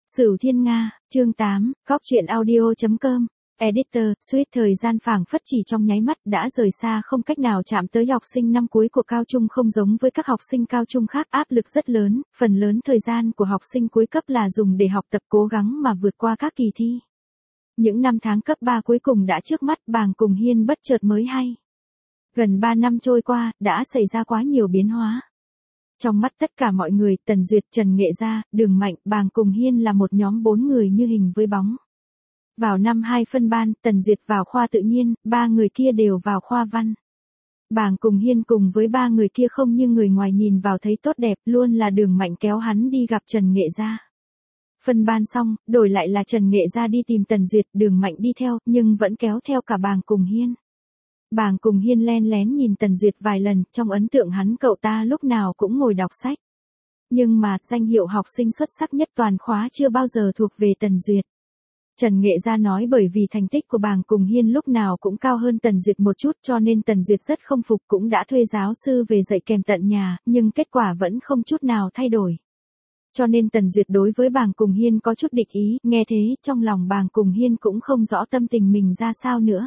Sửu Thiên Nga, chương 8, Góc truyện audio.com, Editor, Sweet thời gian phảng phất chỉ trong nháy mắt đã rời xa không cách nào chạm tới học sinh năm cuối của cao trung không giống với các học sinh cao trung khác áp lực rất lớn, phần lớn thời gian của học sinh cuối cấp là dùng để học tập cố gắng mà vượt qua các kỳ thi. Những năm tháng cấp 3 cuối cùng đã trước mắt Bàng cùng Hiên bất chợt mới hay. Gần 3 năm trôi qua, đã xảy ra quá nhiều biến hóa. Trong mắt tất cả mọi người, Tần Duyệt, Trần Nghệ Gia, Đường Mạnh, Bàng cùng Hiên là một nhóm 4 người như hình với bóng. Vào năm 2 phân ban, Tần Duyệt vào khoa tự nhiên, 3 người kia đều vào khoa văn. Bàng cùng Hiên cùng với 3 người kia không như người ngoài nhìn vào thấy tốt đẹp, luôn là Đường Mạnh kéo hắn đi gặp Trần Nghệ Gia. Phân ban xong, đổi lại là Trần Nghệ Gia đi tìm Tần Duyệt, Đường Mạnh đi theo, nhưng vẫn kéo theo cả Bàng cùng Hiên. Bàng cùng Hiên len lén nhìn Tần Duyệt vài lần, trong ấn tượng hắn cậu ta lúc nào cũng ngồi đọc sách. Nhưng mà, danh hiệu học sinh xuất sắc nhất toàn khóa chưa bao giờ thuộc về Tần Duyệt. Trần Nghệ Gia nói bởi vì thành tích của Bàng cùng Hiên lúc nào cũng cao hơn Tần Duyệt một chút cho nên Tần Duyệt rất không phục cũng đã thuê giáo sư về dạy kèm tận nhà, nhưng kết quả vẫn không chút nào thay đổi. Cho nên Tần Duyệt đối với Bàng cùng Hiên có chút địch ý, nghe thế, trong lòng Bàng cùng Hiên cũng không rõ tâm tình mình ra sao nữa.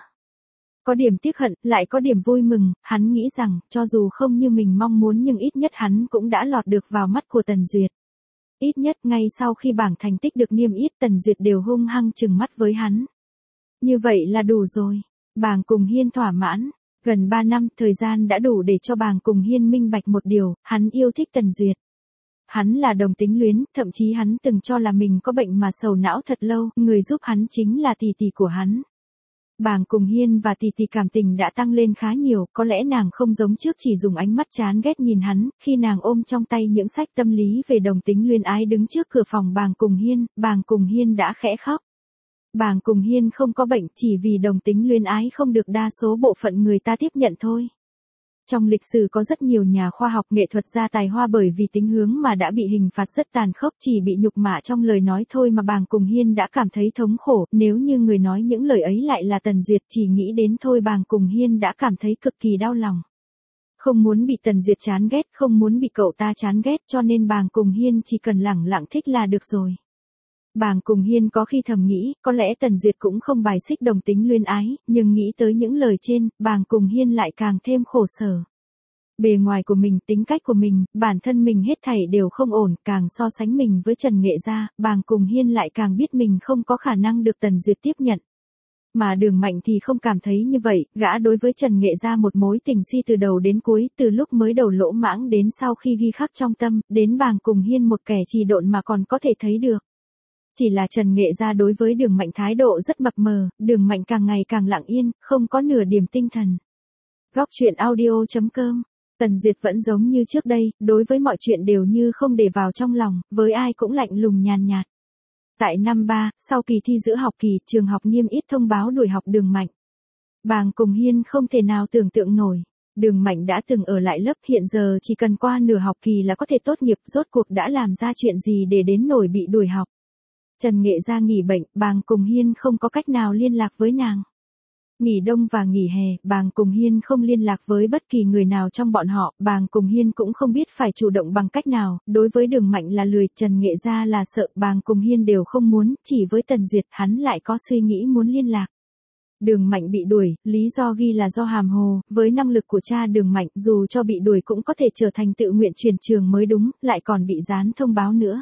Có điểm tiếc hận, lại có điểm vui mừng, hắn nghĩ rằng, cho dù không như mình mong muốn nhưng ít nhất hắn cũng đã lọt được vào mắt của Tần Duyệt. Ít nhất ngay sau khi bảng thành tích được niêm yết Tần Duyệt đều hung hăng trừng mắt với hắn. Như vậy là đủ rồi. Bàng cùng Hiên thỏa mãn. Gần 3 năm, thời gian đã đủ để cho Bàng cùng Hiên minh bạch một điều, hắn yêu thích Tần Duyệt. Hắn là đồng tính luyến, thậm chí hắn từng cho là mình có bệnh mà sầu não thật lâu, người giúp hắn chính là tỷ tỷ của hắn. Bàng cùng Hiên và tỷ tỷ cảm tình đã tăng lên khá nhiều, có lẽ nàng không giống trước chỉ dùng ánh mắt chán ghét nhìn hắn, khi nàng ôm trong tay những sách tâm lý về đồng tính luyến ái đứng trước cửa phòng Bàng cùng Hiên đã khẽ khóc. Bàng cùng Hiên không có bệnh chỉ vì đồng tính luyến ái không được đa số bộ phận người ta tiếp nhận thôi. Trong lịch sử có rất nhiều nhà khoa học nghệ thuật gia tài hoa bởi vì tính hướng mà đã bị hình phạt rất tàn khốc chỉ bị nhục mạ trong lời nói thôi mà Bàng cùng Hiên đã cảm thấy thống khổ, nếu như người nói những lời ấy lại là Tần Duyệt chỉ nghĩ đến thôi Bàng cùng Hiên đã cảm thấy cực kỳ đau lòng. Không muốn bị Tần Duyệt chán ghét, không muốn bị cậu ta chán ghét cho nên Bàng cùng Hiên chỉ cần lẳng lặng thích là được rồi. Bàng cùng Hiên có khi thầm nghĩ, có lẽ Tần Duyệt cũng không bài xích đồng tính luyến ái, nhưng nghĩ tới những lời trên, Bàng cùng Hiên lại càng thêm khổ sở. Bề ngoài của mình, tính cách của mình, bản thân mình hết thảy đều không ổn, càng so sánh mình với Trần Nghệ Gia, Bàng cùng Hiên lại càng biết mình không có khả năng được Tần Duyệt tiếp nhận. Mà Đường Mạnh thì không cảm thấy như vậy, gã đối với Trần Nghệ Gia một mối tình si từ đầu đến cuối, từ lúc mới đầu lỗ mãng đến sau khi ghi khắc trong tâm, đến Bàng cùng Hiên một kẻ trì độn mà còn có thể thấy được. Chỉ là Trần Nghệ Gia đối với Đường Mạnh thái độ rất mập mờ, Đường Mạnh càng ngày càng lặng yên, không có nửa điểm tinh thần. Góc truyện audio.com, Tần Duyệt vẫn giống như trước đây, đối với mọi chuyện đều như không để vào trong lòng, với ai cũng lạnh lùng nhàn nhạt. Tại năm 3, sau kỳ thi giữa học kỳ, trường học niêm yết thông báo đuổi học Đường Mạnh. Bàng cùng Hiên không thể nào tưởng tượng nổi. Đường Mạnh đã từng ở lại lớp hiện giờ chỉ cần qua nửa học kỳ là có thể tốt nghiệp, rốt cuộc đã làm ra chuyện gì để đến nổi bị đuổi học. Trần Nghệ Gia nghỉ bệnh, Bàng cùng Hiên không có cách nào liên lạc với nàng. Nghỉ đông và nghỉ hè, Bàng cùng Hiên không liên lạc với bất kỳ người nào trong bọn họ, Bàng cùng Hiên cũng không biết phải chủ động bằng cách nào, đối với Đường Mạnh là lười, Trần Nghệ Gia là sợ, Bàng cùng Hiên đều không muốn, chỉ với Tần Duyệt hắn lại có suy nghĩ muốn liên lạc. Đường Mạnh bị đuổi, lý do ghi là do hàm hồ, với năng lực của cha Đường Mạnh dù cho bị đuổi cũng có thể trở thành tự nguyện chuyển trường mới đúng, lại còn bị dán thông báo nữa.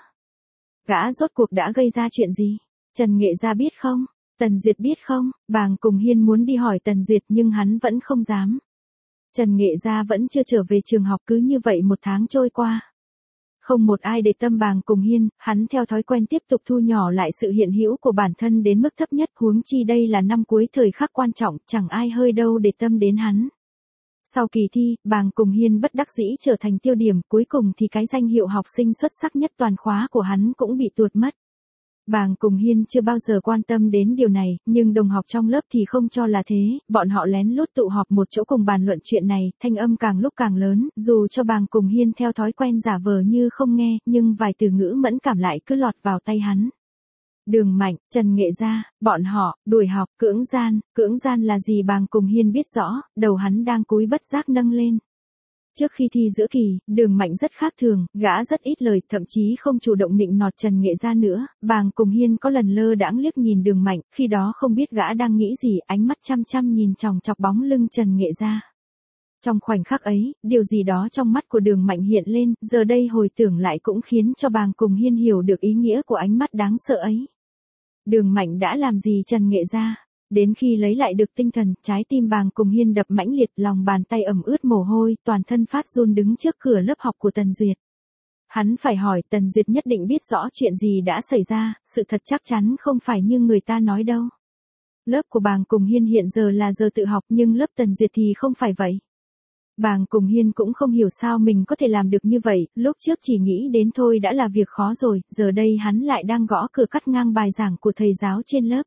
Gã rốt cuộc đã gây ra chuyện gì? Trần Nghệ Gia biết không? Tần Duyệt biết không? Bàng cùng Hiên muốn đi hỏi Tần Duyệt nhưng hắn vẫn không dám. Trần Nghệ Gia vẫn chưa trở về trường học cứ như vậy một tháng trôi qua. Không một ai để tâm Bàng cùng Hiên, hắn theo thói quen tiếp tục thu nhỏ lại sự hiện hữu của bản thân đến mức thấp nhất huống chi đây là năm cuối thời khắc quan trọng, chẳng ai hơi đâu để tâm đến hắn. Sau kỳ thi, Bàng cùng Hiên bất đắc dĩ trở thành tiêu điểm, cuối cùng thì cái danh hiệu học sinh xuất sắc nhất toàn khóa của hắn cũng bị tuột mất. Bàng cùng Hiên chưa bao giờ quan tâm đến điều này, nhưng đồng học trong lớp thì không cho là thế, bọn họ lén lút tụ họp một chỗ cùng bàn luận chuyện này, thanh âm càng lúc càng lớn, dù cho Bàng cùng Hiên theo thói quen giả vờ như không nghe, nhưng vài từ ngữ mẫn cảm lại cứ lọt vào tay hắn. Đường Mạnh, Trần Nghệ Gia, bọn họ, đuổi học, cưỡng gian là gì Bàng cùng Hiên biết rõ, đầu hắn đang cúi bất giác nâng lên. Trước khi thi giữa kỳ, Đường Mạnh rất khác thường, gã rất ít lời, thậm chí không chủ động nịnh nọt Trần Nghệ Gia nữa. Bàng Cùng Hiên có lần lơ đãng liếc nhìn Đường Mạnh, khi đó không biết gã đang nghĩ gì, ánh mắt chăm chăm nhìn chòng chọc bóng lưng Trần Nghệ Gia. Trong khoảnh khắc ấy, điều gì đó trong mắt của Đường Mạnh hiện lên, giờ đây hồi tưởng lại cũng khiến cho Bàng Cùng Hiên hiểu được ý nghĩa của ánh mắt đáng sợ ấy. Đường Mạnh đã làm gì Trần Nghệ Gia? Đến khi lấy lại được tinh thần, trái tim Bàng Cùng Hiên đập mãnh liệt, lòng bàn tay ẩm ướt mồ hôi, toàn thân phát run đứng trước cửa lớp học của Tần Duyệt. Hắn phải hỏi, Tần Duyệt nhất định biết rõ chuyện gì đã xảy ra, sự thật chắc chắn không phải như người ta nói đâu. Lớp của Bàng Cùng Hiên hiện giờ là giờ tự học, nhưng lớp Tần Duyệt thì không phải vậy. Bàng Cùng Hiên cũng không hiểu sao mình có thể làm được như vậy, lúc trước chỉ nghĩ đến thôi đã là việc khó rồi, giờ đây hắn lại đang gõ cửa cắt ngang bài giảng của thầy giáo trên lớp.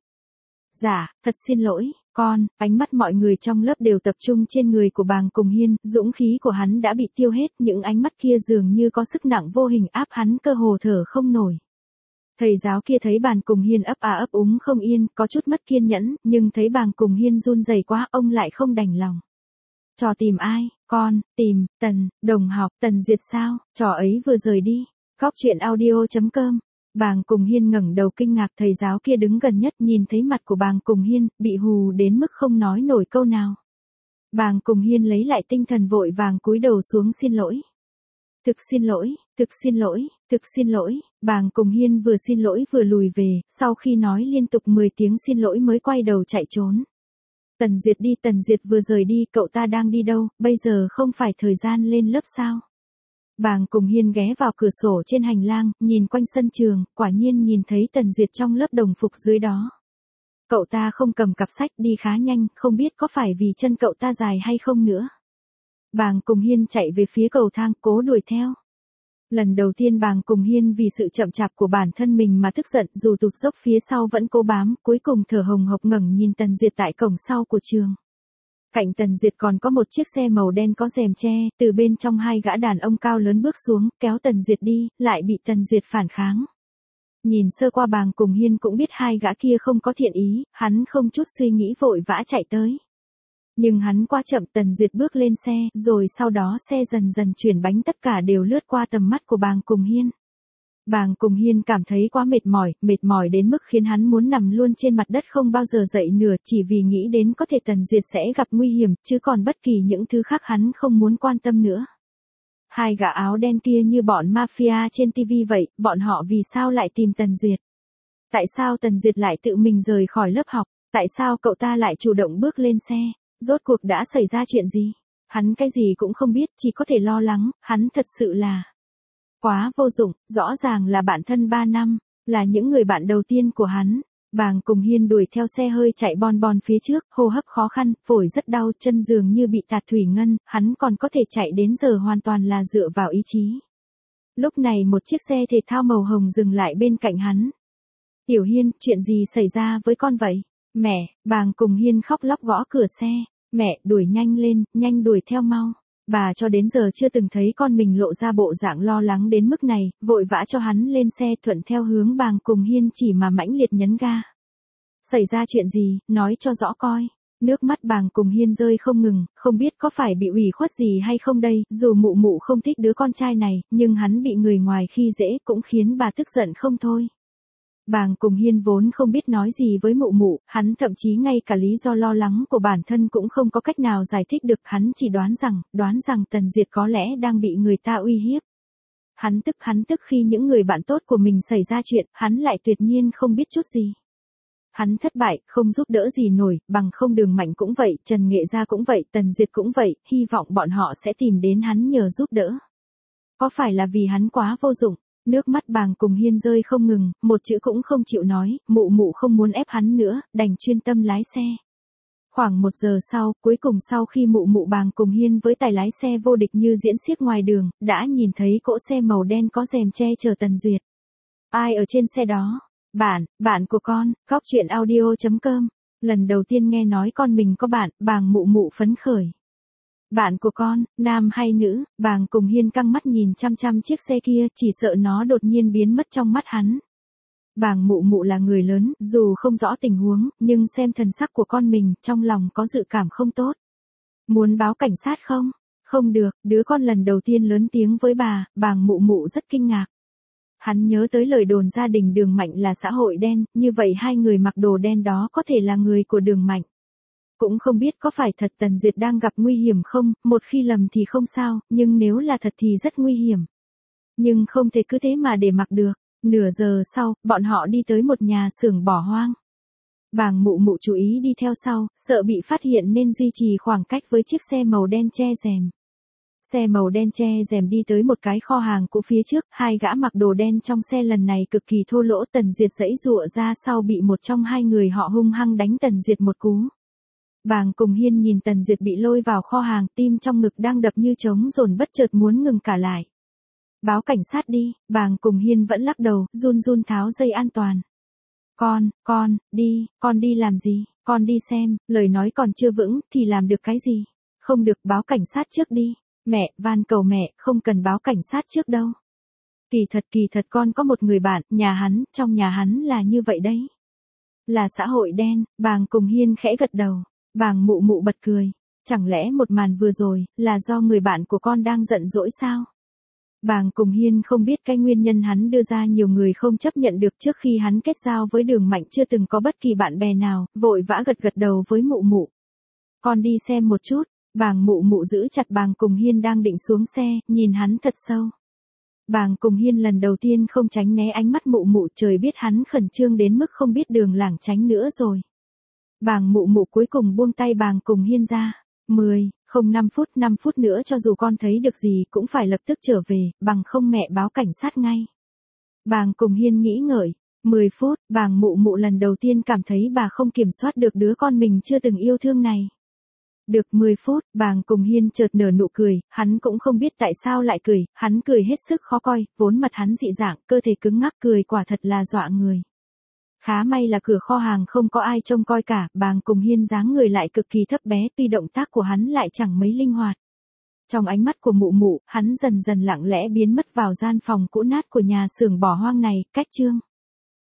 Dạ, thật xin lỗi, con, ánh mắt mọi người trong lớp đều tập trung trên người của Bàng Cùng Hiên, dũng khí của hắn đã bị tiêu hết, những ánh mắt kia dường như có sức nặng vô hình áp hắn cơ hồ thở không nổi. Thầy giáo kia thấy Bàng Cùng Hiên ấp ấp úng không yên, có chút mất kiên nhẫn, nhưng thấy Bàng Cùng Hiên run rẩy quá, ông lại không đành lòng. Trò tìm ai, con, tìm, đồng học, Tần Duyệt sao, trò ấy vừa rời đi. Góc chuyện audio.com. Bàng Cùng Hiên ngẩng đầu kinh ngạc, thầy giáo kia đứng gần nhất nhìn thấy mặt của Bàng Cùng Hiên, bị hù đến mức không nói nổi câu nào. Bàng Cùng Hiên lấy lại tinh thần vội vàng cúi đầu xuống xin lỗi. Thực xin lỗi, thực xin lỗi, thực xin lỗi, Bàng Cùng Hiên vừa xin lỗi vừa lùi về, sau khi nói liên tục 10 tiếng xin lỗi mới quay đầu chạy trốn. Tần Duyệt đi, Tần Duyệt vừa rời đi, cậu ta đang đi đâu, bây giờ không phải thời gian lên lớp sao? Bàng Cùng Hiên ghé vào cửa sổ trên hành lang, nhìn quanh sân trường, quả nhiên nhìn thấy Tần Duyệt trong lớp đồng phục dưới đó. Cậu ta không cầm cặp sách, đi khá nhanh, không biết có phải vì chân cậu ta dài hay không nữa. Bàng Cùng Hiên chạy về phía cầu thang, cố đuổi theo. Lần đầu tiên Bàng Cùng Hiên vì sự chậm chạp của bản thân mình mà tức giận, dù tụt dốc phía sau vẫn cố bám, cuối cùng thở hồng hộc ngẩng nhìn Tần Duyệt tại cổng sau của trường. Cạnh Tần Duyệt còn có một chiếc xe màu đen có rèm che, từ bên trong hai gã đàn ông cao lớn bước xuống, kéo Tần Duyệt đi, lại bị Tần Duyệt phản kháng. Nhìn sơ qua Bàng Cùng Hiên cũng biết hai gã kia không có thiện ý, hắn không chút suy nghĩ vội vã chạy tới. Nhưng hắn qua chậm, Tần Duyệt bước lên xe, rồi sau đó xe dần dần chuyển bánh, tất cả đều lướt qua tầm mắt của Bàng Cùng Hiên. Bàng Cùng Hiên cảm thấy quá mệt mỏi đến mức khiến hắn muốn nằm luôn trên mặt đất không bao giờ dậy nửa, chỉ vì nghĩ đến có thể Tần Duyệt sẽ gặp nguy hiểm, chứ còn bất kỳ những thứ khác hắn không muốn quan tâm nữa. Hai gã áo đen kia như bọn mafia trên TV vậy, bọn họ vì sao lại tìm Tần Duyệt? Tại sao Tần Duyệt lại tự mình rời khỏi lớp học? Tại sao cậu ta lại chủ động bước lên xe? Rốt cuộc đã xảy ra chuyện gì? Hắn cái gì cũng không biết, chỉ có thể lo lắng, hắn thật sự là quá vô dụng, rõ ràng là bạn thân 3 năm, là những người bạn đầu tiên của hắn. Bàng Cùng Hiên đuổi theo xe hơi chạy bon phía trước, hô hấp khó khăn, phổi rất đau, chân dường như bị tạt thủy ngân, hắn còn có thể chạy đến giờ hoàn toàn là dựa vào ý chí. Lúc này một chiếc xe thể thao màu hồng dừng lại bên cạnh hắn. Tiểu Hiên, chuyện gì xảy ra với con vậy? Mẹ, Bàng Cùng Hiên khóc lóc gõ cửa xe. Mẹ, đuổi nhanh lên, nhanh đuổi theo mau. Bà cho đến giờ chưa từng thấy con mình lộ ra bộ dạng lo lắng đến mức này, vội vã cho hắn lên xe thuận theo hướng Bàng Cùng Hiên chỉ mà mãnh liệt nhấn ga. Xảy ra chuyện gì, nói cho rõ coi. Nước mắt Bàng Cùng Hiên rơi không ngừng, không biết có phải bị ủy khuất gì hay không đây, dù mụ mụ không thích đứa con trai này, nhưng hắn bị người ngoài khi dễ cũng khiến bà tức giận không thôi. Bàng Cùng Hiên vốn không biết nói gì với mụ mụ, hắn thậm chí ngay cả lý do lo lắng của bản thân cũng không có cách nào giải thích được, hắn chỉ đoán rằng Tần Duyệt có lẽ đang bị người ta uy hiếp. Hắn tức khi những người bạn tốt của mình xảy ra chuyện, hắn lại tuyệt nhiên không biết chút gì. Hắn thất bại, không giúp đỡ gì nổi, bằng không Đường Mạnh cũng vậy, Trần Nghệ Gia cũng vậy, Tần Duyệt cũng vậy, hy vọng bọn họ sẽ tìm đến hắn nhờ giúp đỡ. Có phải là vì hắn quá vô dụng? Nước mắt Bàng Cùng Hiên rơi không ngừng, một chữ cũng không chịu nói, mụ mụ không muốn ép hắn nữa, đành chuyên tâm lái xe. Khoảng 1 giờ sau, cuối cùng sau khi mụ mụ Bàng Cùng Hiên với tài lái xe vô địch như diễn xiếc ngoài đường, đã nhìn thấy cỗ xe màu đen có rèm che chờ Tần Duyệt. Ai ở trên xe đó? Bạn của con, góc chuyện audio.com. Lần đầu tiên nghe nói con mình có bạn, Bàng mụ mụ phấn khởi. Bạn của con, nam hay nữ? Bàng Cùng Hiên căng mắt nhìn chăm chiếc xe kia, chỉ sợ nó đột nhiên biến mất trong mắt hắn. Bàng mụ mụ là người lớn, dù không rõ tình huống, nhưng xem thần sắc của con mình, trong lòng có dự cảm không tốt. Muốn báo cảnh sát không? Không được, đứa con lần đầu tiên lớn tiếng với bà, bàng mụ mụ rất kinh ngạc. Hắn nhớ tới lời đồn gia đình Đường Mạnh là xã hội đen, như vậy hai người mặc đồ đen đó có thể là người của Đường Mạnh. Cũng không biết có phải thật Tần Duyệt đang gặp nguy hiểm không, một khi lầm thì không sao, nhưng nếu là thật thì rất nguy hiểm. Nhưng không thể cứ thế mà để mặc được. Nửa giờ sau, bọn họ đi tới một nhà xưởng bỏ hoang. Bàng mụ mụ chú ý đi theo sau, sợ bị phát hiện nên duy trì khoảng cách với chiếc xe màu đen che rèm. Xe màu đen che rèm đi tới một cái kho hàng cũ phía trước, hai gã mặc đồ đen trong xe lần này cực kỳ thô lỗ. Tần Duyệt giãy giụa ra sau bị một trong hai người họ hung hăng đánh Tần Duyệt một cú. Bàng Cùng Hiên nhìn Tần Duyệt bị lôi vào kho hàng, tim trong ngực đang đập như trống dồn bất chợt muốn ngừng cả lại. Báo cảnh sát đi, Bàng Cùng Hiên vẫn lắc đầu, run run tháo dây an toàn. Con đi làm gì, con đi xem, lời nói còn chưa vững, thì làm được cái gì? Không được, báo cảnh sát trước đi. Mẹ, van cầu mẹ, không cần báo cảnh sát trước đâu. Kỳ thật con có một người bạn, trong nhà hắn là như vậy đấy. Là xã hội đen, Bàng Cùng Hiên khẽ gật đầu. Bàng mụ mụ bật cười. Chẳng lẽ một màn vừa rồi, là do người bạn của con đang giận dỗi sao? Bàng Cùng Hiên không biết cái nguyên nhân hắn đưa ra nhiều người không chấp nhận được trước khi hắn kết giao với Đường Mạnh chưa từng có bất kỳ bạn bè nào, vội vã gật đầu với mụ mụ. Con đi xem một chút, Bàng mụ mụ giữ chặt Bàng Cùng Hiên đang định xuống xe, nhìn hắn thật sâu. Bàng Cùng Hiên lần đầu tiên không tránh né ánh mắt mụ mụ, trời biết hắn khẩn trương đến mức không biết đường lảng tránh nữa rồi. Bàng mụ mụ cuối cùng buông tay Bàng Cùng Hiên ra. 5 phút nữa cho dù con thấy được gì cũng phải lập tức trở về, bằng không mẹ báo cảnh sát ngay. Bàng Cùng Hiên nghĩ ngợi. 10 phút, Bàng mụ mụ lần đầu tiên cảm thấy bà không kiểm soát được đứa con mình chưa từng yêu thương này. Được 10 phút, Bàng Cùng Hiên chợt nở nụ cười, hắn cũng không biết tại sao lại cười, hắn cười hết sức khó coi, vốn mặt hắn dị dạng, cơ thể cứng ngắc, cười quả thật là dọa người. Khá may là cửa kho hàng không có ai trông coi cả, Bàng Cùng Hiên dáng người lại cực kỳ thấp bé, tuy động tác của hắn lại chẳng mấy linh hoạt. Trong ánh mắt của mụ mụ, hắn dần dần lặng lẽ biến mất vào gian phòng cũ nát của nhà xưởng bỏ hoang này, cách chương